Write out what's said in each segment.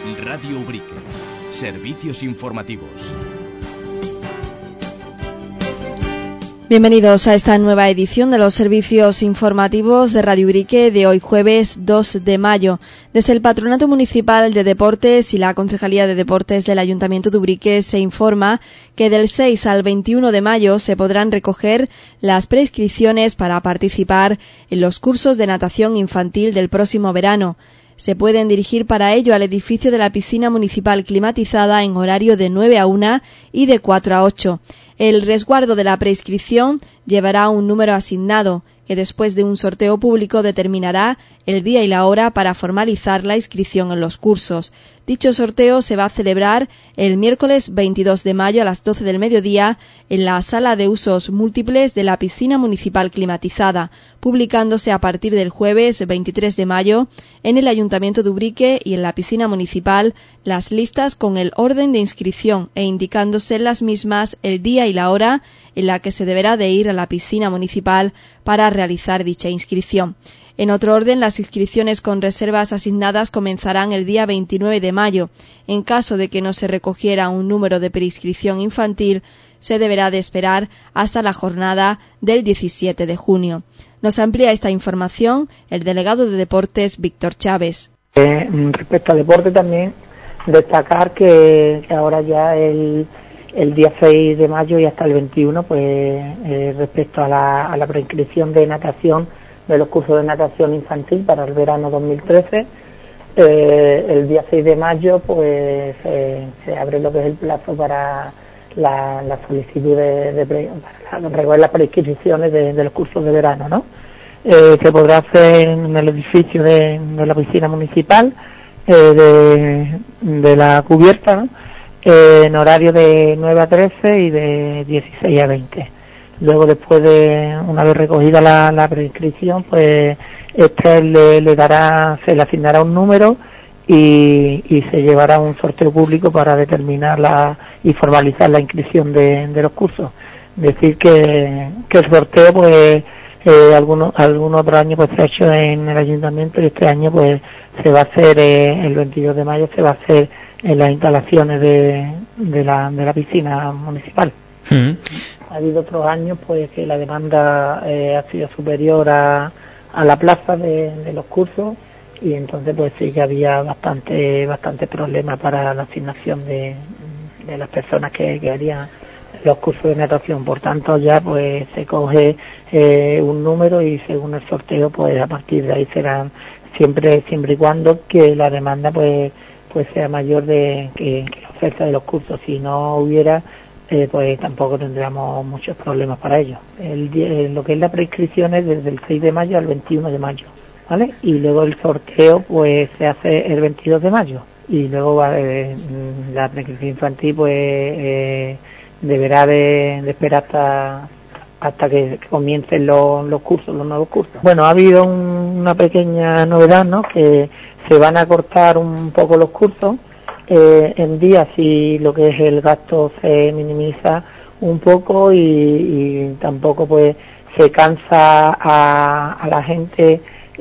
Radio Ubrique. Servicios informativos. Bienvenidos a esta nueva edición de los servicios informativos de Radio Ubrique de hoy jueves 2 de mayo. Desde el Patronato Municipal de Deportes y la Concejalía de Deportes del Ayuntamiento de Ubrique se informa que del 6 al 21 de mayo se podrán recoger las preinscripciones para participar en los cursos de natación infantil del próximo verano. Se pueden dirigir para ello al edificio de la piscina municipal climatizada en horario de 9 a 1 y de 4 a 8. El resguardo de la preinscripción llevará un número asignado, que después de un sorteo público determinará el día y la hora para formalizar la inscripción en los cursos. Dicho sorteo se va a celebrar el miércoles 22 de mayo a las 12 del mediodía en la sala de usos múltiples de la piscina municipal climatizada, publicándose a partir del jueves 23 de mayo en el Ayuntamiento de Ubrique y en la piscina municipal las listas con el orden de inscripción e indicándose en las mismas el día y la hora en la que se deberá de ir a la piscina municipal para realizar dicha inscripción. En otro orden, las inscripciones con reservas asignadas comenzarán el día 29 de mayo. En caso de que no se recogiera un número de preinscripción infantil, se deberá de esperar hasta la jornada del 17 de junio. Nos amplía esta información el delegado de Deportes, Víctor Chávez. Respecto al deporte también, destacar que ahora ya el día 6 de mayo y hasta el 21, respecto a la preinscripción de natación, de los cursos de natación infantil para el verano 2013, el día 6 de mayo se abre lo que es el plazo para la solicitud para recoger las preinscripciones de los cursos de verano, ¿no? Se podrá hacer en el edificio de la piscina municipal de la cubierta, ¿no? En horario de 9 a 13 y de 16 a 20. Luego, después de una vez recogida la preinscripción, se le asignará un número y se llevará un sorteo público para determinar y formalizar la inscripción de los cursos. Decir que el sorteo, algún otro año se ha hecho en el ayuntamiento y este año se va a hacer el 22 de mayo, se va a hacer en las instalaciones de la piscina municipal. Ha habido otros años que la demanda ha sido superior a la plaza de los cursos y entonces sí que había bastante problema para la asignación de las personas que harían los cursos de natación. Por tanto, ya se coge un número y según el sorteo a partir de ahí serán siempre y cuando que la demanda sea mayor que la oferta de los cursos. Si no hubiera, tampoco tendríamos muchos problemas para ello. Lo que es la preinscripción es desde el 6 de mayo al 21 de mayo, ¿vale? Y luego el sorteo se hace el 22 de mayo y luego la preinscripción infantil deberá de esperar hasta que comiencen los nuevos cursos. Bueno, ha habido una pequeña novedad, ¿no? Que se van a cortar un poco los cursos en días y lo que es el gasto se minimiza un poco y tampoco se cansa a la gente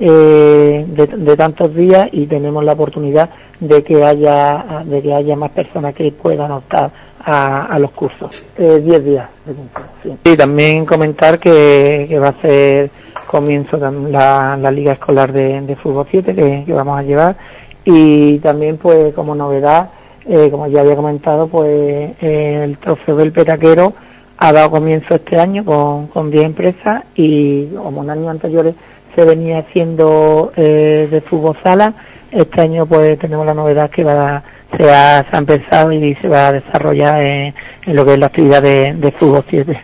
de tantos días y tenemos la oportunidad de que haya más personas que puedan optar a los cursos. 10 días de curso, sí. Y también comentar que va a ser comienzo la Liga Escolar de Fútbol 7 que vamos a llevar y también como novedad, como ya había comentado, el trofeo del petaquero ha dado comienzo este año con 10 empresas y como en años anteriores se venía haciendo de fútbol sala, este año tenemos la novedad que se ha empezado y se va a desarrollar en lo que es la actividad de Fútbol 7.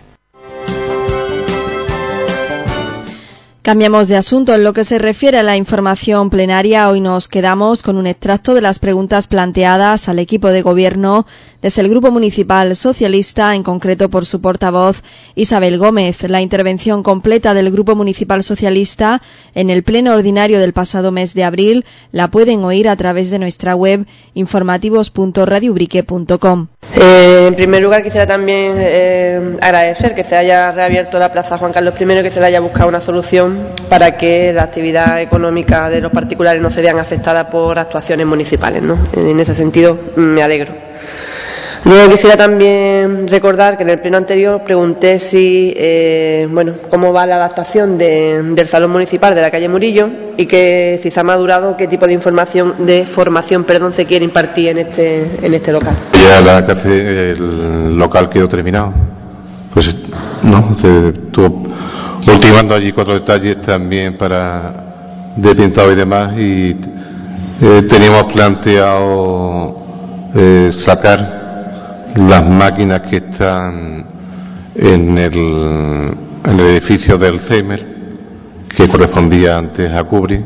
Cambiamos de asunto. En lo que se refiere a la información plenaria, hoy nos quedamos con un extracto de las preguntas planteadas al equipo de gobierno desde el Grupo Municipal Socialista, en concreto por su portavoz Isabel Gómez. La intervención completa del Grupo Municipal Socialista en el pleno ordinario del pasado mes de abril la pueden oír a través de nuestra web informativos.radioubrique.com. En primer lugar, quisiera también agradecer que se haya reabierto la Plaza Juan Carlos I, que se le haya buscado una solución para que la actividad económica de los particulares no se vean afectada por actuaciones municipales, ¿no? En ese sentido, me alegro. Luego quisiera también recordar que en el pleno anterior pregunté si, cómo va la adaptación del salón municipal de la calle Murillo y que si se ha madurado qué tipo de formación se quiere impartir en este local. Ya casi el local quedó terminado. Pues no, se estuvo ultimando allí 4 detalles también de pintado y demás, y teníamos planteado sacar las máquinas que están en el edificio del CEMER, que correspondía antes a Cubri.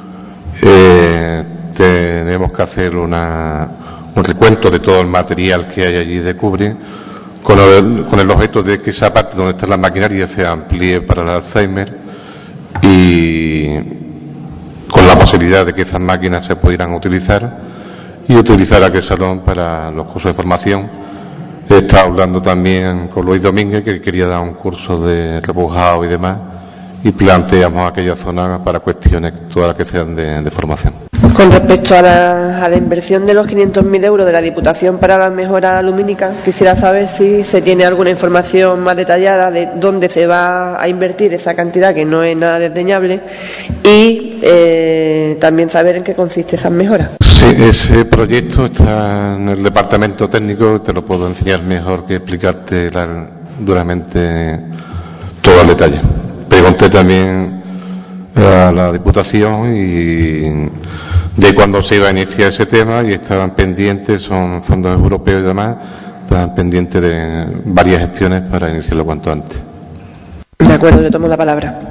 Tenemos que hacer un recuento de todo el material que hay allí de Cubri, con el objeto de que esa parte donde está la maquinaria se amplíe para el Alzheimer, y con la posibilidad de que esas máquinas se pudieran utilizar aquel salón para los cursos de formación. He estado hablando también con Luis Domínguez, que quería dar un curso de repujado y demás, y planteamos aquella zona para cuestiones todas las que sean de formación. Con respecto a la inversión de los 500.000 euros de la Diputación para la mejora lumínica, quisiera saber si se tiene alguna información más detallada de dónde se va a invertir esa cantidad, que no es nada desdeñable, y también saber en qué consiste esas mejoras. Sí, ese proyecto está en el departamento técnico, te lo puedo enseñar mejor que explicarte duramente todo el detalle. Pregunté también a la Diputación y de cuándo se iba a iniciar ese tema, y estaban pendientes, son fondos europeos y demás, estaban pendientes de varias gestiones para iniciarlo cuanto antes. De acuerdo, le tomo la palabra.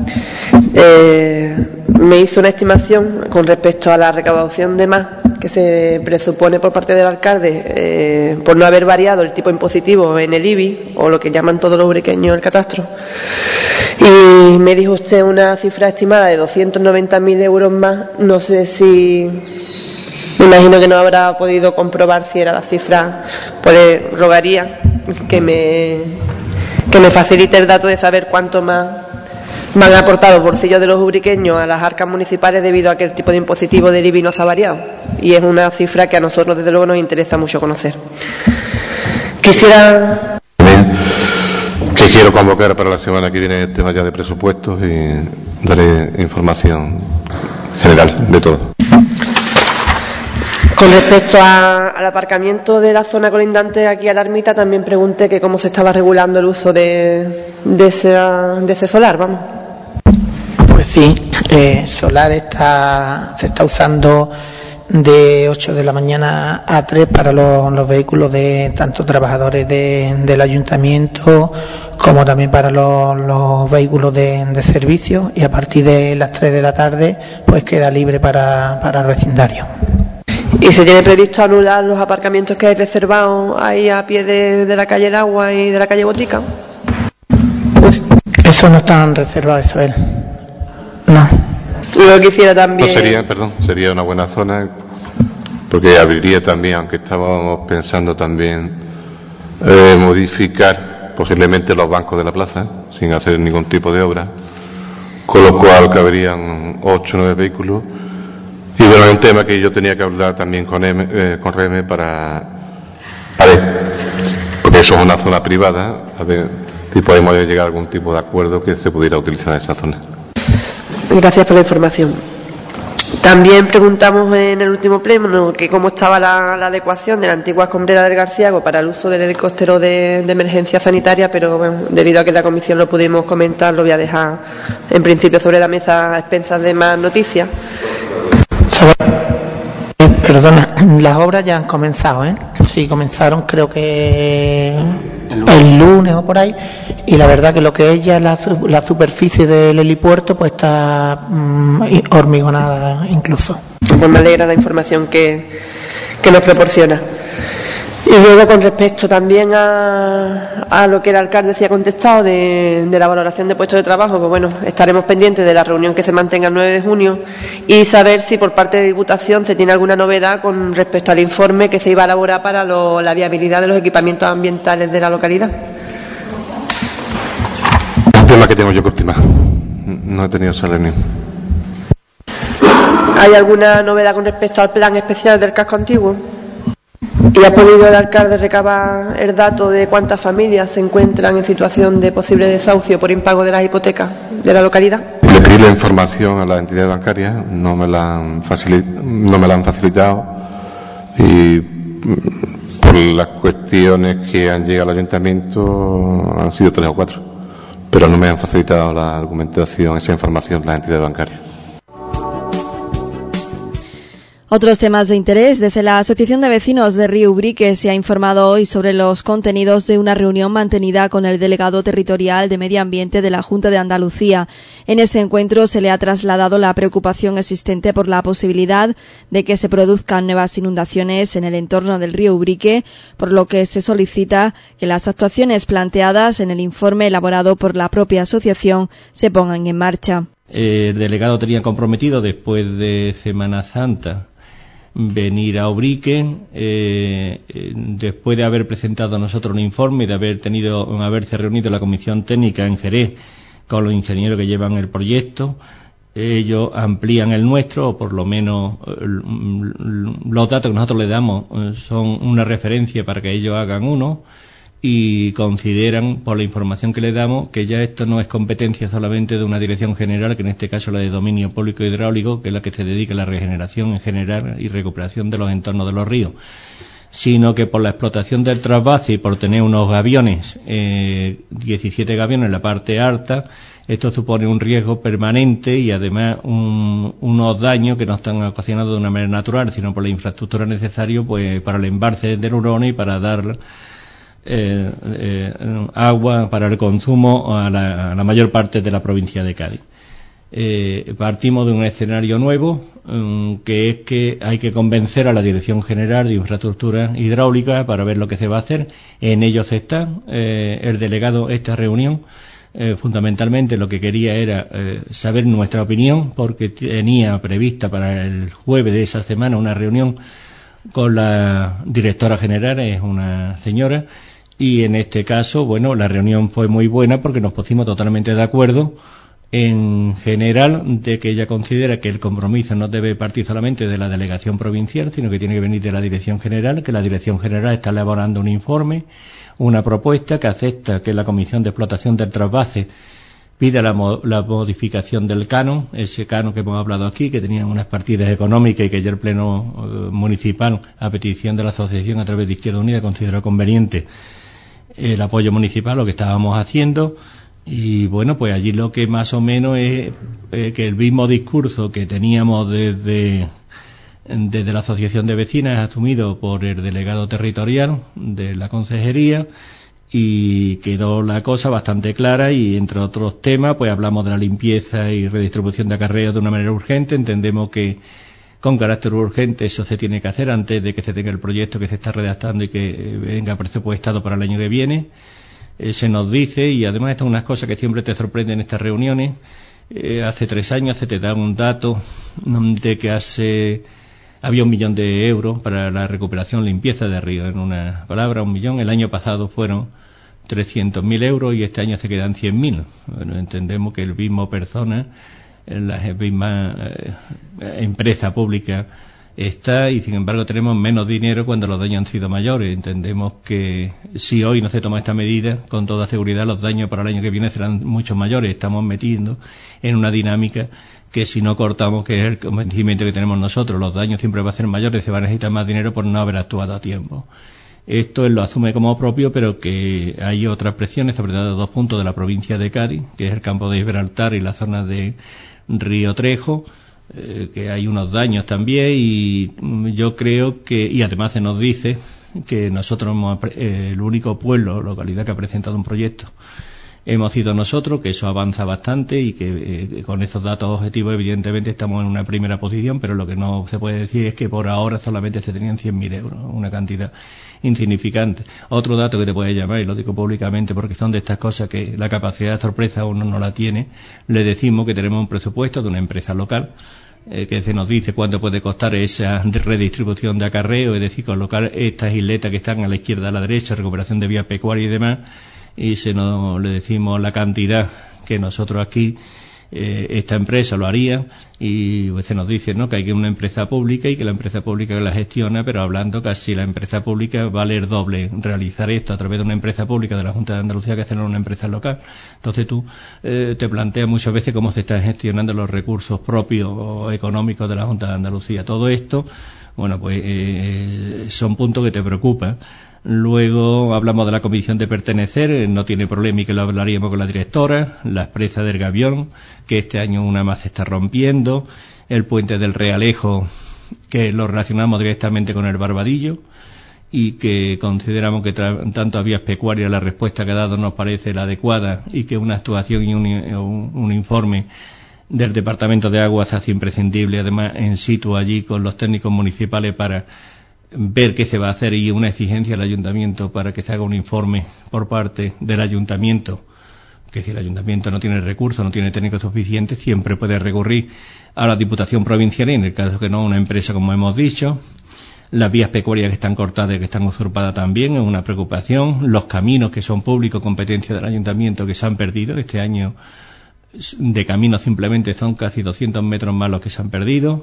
Me hizo una estimación con respecto a la recaudación de más que se presupone por parte del alcalde por no haber variado el tipo impositivo en el IBI, o lo que llaman todos los ubriqueños el catastro, y me dijo usted una cifra estimada de 290.000 euros más. No sé si, me imagino que no habrá podido comprobar si era la cifra, pues rogaría que me facilite el dato de saber cuánto más han aportado los bolsillos de los ubriqueños a las arcas municipales debido a que el tipo de impositivo del IBI no se ha variado, y es una cifra que a nosotros desde luego nos interesa mucho conocer. Quisiera... Que quiero convocar para la semana que viene el tema ya de presupuestos y daré información general de todo. Con respecto al aparcamiento de la zona colindante aquí a la ermita, también pregunté que cómo se estaba regulando el uso de ese solar, vamos. Pues sí, solar se está usando de 8 de la mañana a 3 para los vehículos de tanto trabajadores del ayuntamiento como también para los vehículos de servicio, y a partir de las 3 de la tarde pues queda libre para el vecindario. ¿Y se tiene previsto anular los aparcamientos que hay reservados ahí a pie de la calle El Agua y de la calle Botica? Eso no están reservados, eso es. No. Lo quisiera también... Sería una buena zona, porque abriría también, aunque estábamos pensando también modificar posiblemente los bancos de la plaza, sin hacer ningún tipo de obra, con lo cual caberían 8 o 9 vehículos. Y bueno, es un tema que yo tenía que hablar también con Reme para ver, porque eso es una zona privada, a ver si podemos llegar a algún tipo de acuerdo que se pudiera utilizar esa zona. Gracias por la información. También preguntamos en el último pleno que cómo estaba la adecuación de la antigua escombrera del Garciago para el uso del helicóptero de emergencia sanitaria, pero bueno, debido a que en la comisión lo pudimos comentar, lo voy a dejar en principio sobre la mesa a expensas de más noticias. Perdona, las obras ya han comenzado, ¿eh? Sí, comenzaron creo que el lunes o por ahí, y la verdad que lo que es ya la superficie del helipuerto pues está hormigonada incluso. Pues me alegra la información que nos proporciona. Y luego, con respecto también a lo que el alcalde se ha contestado de la valoración de puestos de trabajo, pues bueno, estaremos pendientes de la reunión que se mantenga el 9 de junio y saber si por parte de Diputación se tiene alguna novedad con respecto al informe que se iba a elaborar para la viabilidad de los equipamientos ambientales de la localidad. Un tema que tengo yo que ultimar. No he tenido solemne. ¿Hay alguna novedad con respecto al plan especial del casco antiguo? ¿Y ha podido el alcalde recabar el dato de cuántas familias se encuentran en situación de posible desahucio por impago de las hipotecas de la localidad? Le pedí la información a las entidades bancarias, no me la han facilitado y por las cuestiones que han llegado al ayuntamiento han sido 3 o 4, pero no me han facilitado la argumentación, esa información las entidades bancarias. Otros temas de interés. Desde la Asociación de Vecinos de Río Ubrique se ha informado hoy sobre los contenidos de una reunión mantenida con el delegado territorial de Medio Ambiente de la Junta de Andalucía. En ese encuentro se le ha trasladado la preocupación existente por la posibilidad de que se produzcan nuevas inundaciones en el entorno del río Ubrique, por lo que se solicita que las actuaciones planteadas en el informe elaborado por la propia asociación se pongan en marcha. El delegado tenía comprometido, después de Semana Santa, venir a Ubrique, después de haber presentado a nosotros un informe, de haberse reunido la comisión técnica en Jerez con los ingenieros que llevan el proyecto. Ellos amplían el nuestro, o por lo menos los datos que nosotros les damos son una referencia para que ellos hagan uno, y consideran, por la información que les damos, que ya esto no es competencia solamente de una dirección general, que en este caso la de dominio público hidráulico, que es la que se dedica a la regeneración en general y recuperación de los entornos de los ríos, sino que por la explotación del trasvase y por tener unos gaviones, 17 gaviones en la parte alta, esto supone un riesgo permanente y además unos daños que no están ocasionados de una manera natural, sino por la infraestructura necesaria pues para el embalse del Neurona y para dar agua para el consumo a la mayor parte de la provincia de Cádiz. Partimos de un escenario nuevo, que es que hay que convencer a la Dirección General de Infraestructura Hidráulica para ver lo que se va a hacer. En ellos está el delegado. Esta reunión fundamentalmente lo que quería era saber nuestra opinión, porque tenía prevista para el jueves de esa semana una reunión con la directora general, es una señora, y en este caso, bueno, la reunión fue muy buena porque nos pusimos totalmente de acuerdo en general de que ella considera que el compromiso no debe partir solamente de la delegación provincial, sino que tiene que venir de la dirección general, que la dirección general está elaborando un informe, una propuesta que acepta que la Comisión de Explotación del Trasvase pida la modificación del canon, ese canon que hemos hablado aquí, que tenía unas partidas económicas y que ya el Pleno Municipal, a petición de la asociación a través de Izquierda Unida, consideró conveniente el apoyo municipal, lo que estábamos haciendo. Y bueno, pues allí lo que más o menos es que el mismo discurso que teníamos desde la Asociación de Vecinas, asumido por el delegado territorial de la Consejería, y quedó la cosa bastante clara, y entre otros temas pues hablamos de la limpieza y redistribución de acarreos de una manera urgente. Entendemos que con carácter urgente eso se tiene que hacer antes de que se tenga el proyecto que se está redactando y que venga presupuestado para el año que viene. Se nos dice, y además estas son unas cosas que siempre te sorprenden en estas reuniones, hace 3 años se te da un dato de que había 1 millón de euros para la recuperación, limpieza de ríos, en una palabra, 1 millón. El año pasado fueron 300.000 euros y este año se quedan 100.000. Bueno, entendemos que el mismo persona, la misma empresa pública está, y sin embargo tenemos menos dinero cuando los daños han sido mayores. Entendemos que si hoy no se toma esta medida, con toda seguridad los daños para el año que viene serán mucho mayores. Estamos metiendo en una dinámica que si no cortamos, que es el convencimiento que tenemos nosotros, los daños siempre van a ser mayores, se va a necesitar más dinero por no haber actuado a tiempo. Esto él lo asume como propio, pero que hay otras presiones, sobre todo 2 puntos de la provincia de Cádiz, que es el campo de Gibraltar y la zona de Río Trejo, que hay unos daños también, y yo creo que, y además se nos dice que nosotros somos el único pueblo, localidad que ha presentado un proyecto hemos sido nosotros, que eso avanza bastante y que con esos datos objetivos evidentemente estamos en una primera posición, pero lo que no se puede decir es que por ahora solamente se tenían 100.000 euros, una cantidad insignificante. Otro dato que te puede llamar, y lo digo públicamente porque son de estas cosas que la capacidad de sorpresa uno no la tiene, le decimos que tenemos un presupuesto de una empresa local que se nos dice cuánto puede costar esa redistribución de acarreo, es decir, colocar estas isletas que están a la izquierda, a la derecha, recuperación de vías pecuarias y demás, y le decimos la cantidad que nosotros aquí esta empresa lo haría, y pues se nos dice, ¿no?, que hay que una empresa pública y que la empresa pública que la gestiona, pero hablando casi la empresa pública vale el doble realizar esto a través de una empresa pública de la Junta de Andalucía que hacerlo en una empresa local. Entonces tú te planteas muchas veces cómo se están gestionando los recursos propios o económicos de la Junta de Andalucía. Todo esto, bueno, pues son puntos que te preocupan. Luego hablamos de la comisión de pertenecer, no tiene problema y que lo hablaríamos con la directora, la presa del Gavión, que este año una más se está rompiendo, el puente del Realejo, que lo relacionamos directamente con el Barbadillo y que consideramos que tanto a vías pecuarias la respuesta que ha dado nos parece la adecuada y que una actuación y un informe del Departamento de Aguas hace imprescindible, además en situ allí con los técnicos municipales para ver qué se va a hacer y una exigencia al ayuntamiento para que se haga un informe por parte del ayuntamiento, que si el ayuntamiento no tiene recursos, no tiene técnicos suficientes, siempre puede recurrir a la Diputación Provincial y en el caso que no, una empresa, como hemos dicho. Las vías pecuarias que están cortadas y que están usurpadas también es una preocupación. Los caminos que son públicos, competencia del ayuntamiento, que se han perdido. Este año de caminos simplemente son casi 200 metros más los que se han perdido.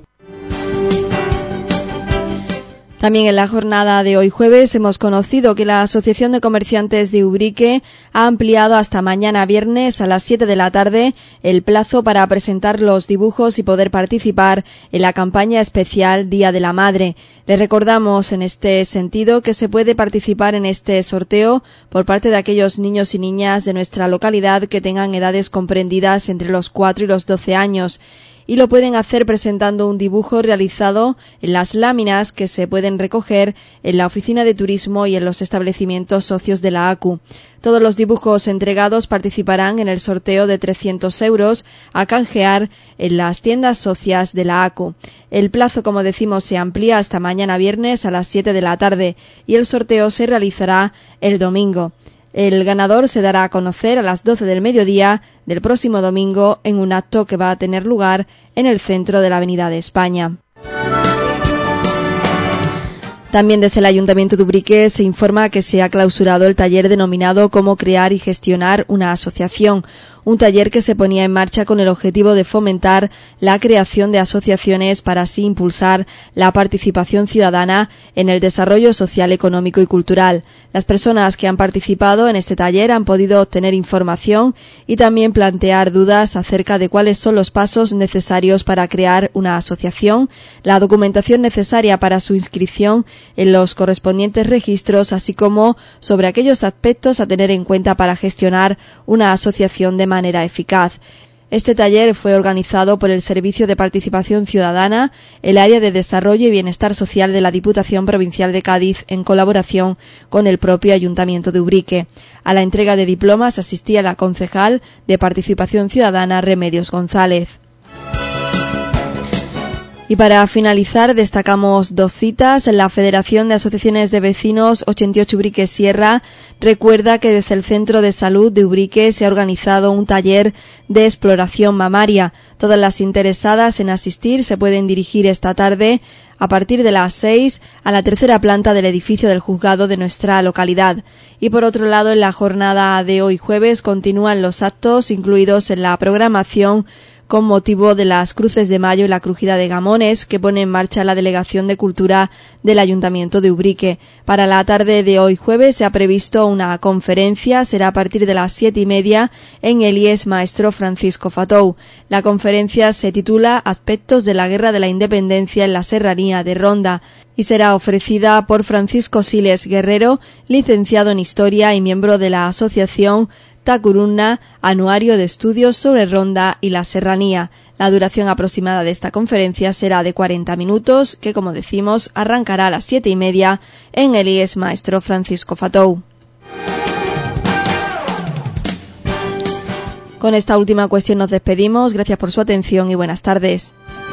También en la jornada de hoy jueves hemos conocido que la Asociación de Comerciantes de Ubrique ha ampliado hasta mañana viernes a las 7 de la tarde el plazo para presentar los dibujos y poder participar en la campaña especial Día de la Madre. Les recordamos en este sentido que se puede participar en este sorteo por parte de aquellos niños y niñas de nuestra localidad que tengan edades comprendidas entre los 4 y los 12 años. Y lo pueden hacer presentando un dibujo realizado en las láminas que se pueden recoger en la oficina de turismo y en los establecimientos socios de la ACU. Todos los dibujos entregados participarán en el sorteo de 300 euros a canjear en las tiendas socias de la ACU. El plazo, como decimos, se amplía hasta mañana viernes a las 7 de la tarde y el sorteo se realizará el domingo. El ganador se dará a conocer a las 12 del mediodía del próximo domingo en un acto que va a tener lugar en el centro de la Avenida de España. También desde el Ayuntamiento de Ubrique se informa que se ha clausurado el taller denominado Cómo crear y gestionar una asociación, un taller que se ponía en marcha con el objetivo de fomentar la creación de asociaciones para así impulsar la participación ciudadana en el desarrollo social, económico y cultural. Las personas que han participado en este taller han podido obtener información y también plantear dudas acerca de cuáles son los pasos necesarios para crear una asociación, la documentación necesaria para su inscripción en los correspondientes registros, así como sobre aquellos aspectos a tener en cuenta para gestionar una asociación de manera eficaz. Este taller fue organizado por el Servicio de Participación Ciudadana, el Área de Desarrollo y Bienestar Social de la Diputación Provincial de Cádiz, en colaboración con el propio Ayuntamiento de Ubrique. A la entrega de diplomas asistía la concejal de Participación Ciudadana, Remedios González. Y para finalizar, destacamos dos citas. La Federación de Asociaciones de Vecinos 88 Ubrique Sierra recuerda que desde el Centro de Salud de Ubrique se ha organizado un taller de exploración mamaria. Todas las interesadas en asistir se pueden dirigir esta tarde a partir de las 6 a la tercera planta del edificio del juzgado de nuestra localidad. Y por otro lado, en la jornada de hoy jueves continúan los actos incluidos en la programación con motivo de las Cruces de Mayo y la Crujida de Gamones que pone en marcha la Delegación de Cultura del Ayuntamiento de Ubrique. Para la tarde de hoy jueves se ha previsto una conferencia, será a partir de las 7:30 en el IES Maestro Francisco Fatou. La conferencia se titula Aspectos de la Guerra de la Independencia en la Serranía de Ronda y será ofrecida por Francisco Siles Guerrero, licenciado en Historia y miembro de la Asociación Tacuruna, Anuario de Estudios sobre Ronda y la Serranía. La duración aproximada de esta conferencia será de 40 minutos, que como decimos arrancará a las 7:30 en el IES Maestro Francisco Fatou. Con esta última cuestión nos despedimos. Gracias por su atención y buenas tardes.